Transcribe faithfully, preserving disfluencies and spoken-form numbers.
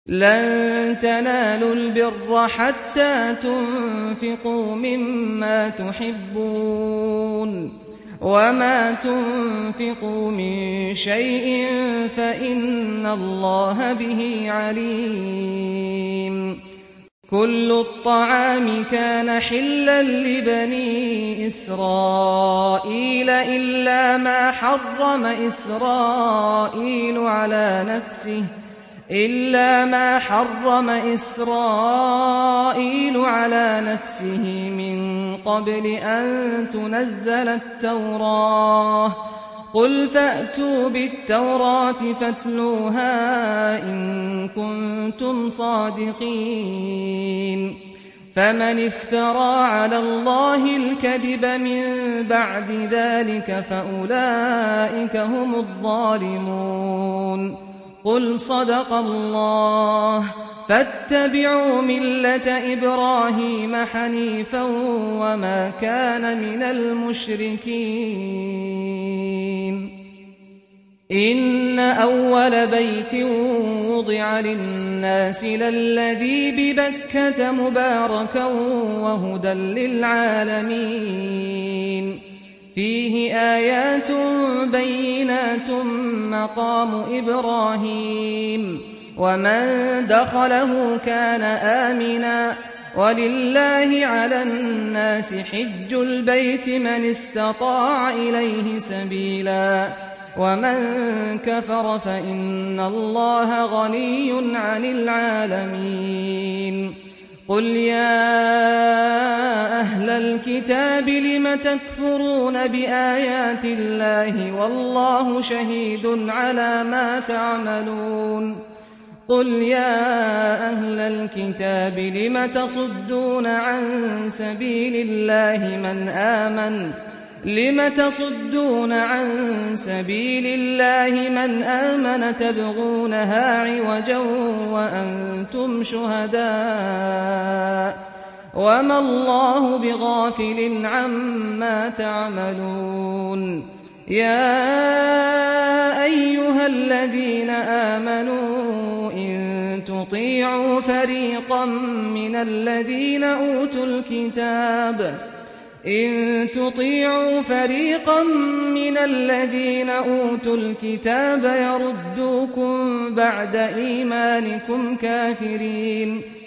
لن تنالوا البر حتى تنفقوا مما تحبون وما تنفقوا من شيء فإن الله به عليم. كل الطعام كان حلا لبني إسرائيل إلا ما حرم إسرائيل على نفسه إلا ما حرم إسرائيل على نفسه من قبل أن تنزل التوراة. قل فأتوا بالتوراة فاتلوها إن كنتم صادقين. فمن افترى على الله الكذب من بعد ذلك فأولئك هم الظالمون. قل صدق الله فاتبعوا ملة إبراهيم حنيفا وما كان من المشركين. إن أول بيت وضع للناس للذي ببكة مباركا وهدى للعالمين. فيه آيات بينات مقام إبراهيم ومن دخله كان آمنا ولله على الناس حج البيت من استطاع إليه سبيلا ومن كفر فإن الله غني عن العالمين. قل يا أهل الكتاب لم تكفرون بآيات الله والله شهيد على ما تعملون. قل يا أهل الكتاب لم تصدون عن سبيل الله من آمن لم تصدون عن سبيل الله من آمن تبغونها عوجا وأنتم شهداء وما الله بغافل عما تعملون. يا أيها الذين آمنوا إن تطيعوا فريقا من الذين أوتوا الكتاب إن تطيعوا فريقا من الذين أوتوا الكتاب يردوكم بعد إيمانكم كافرين.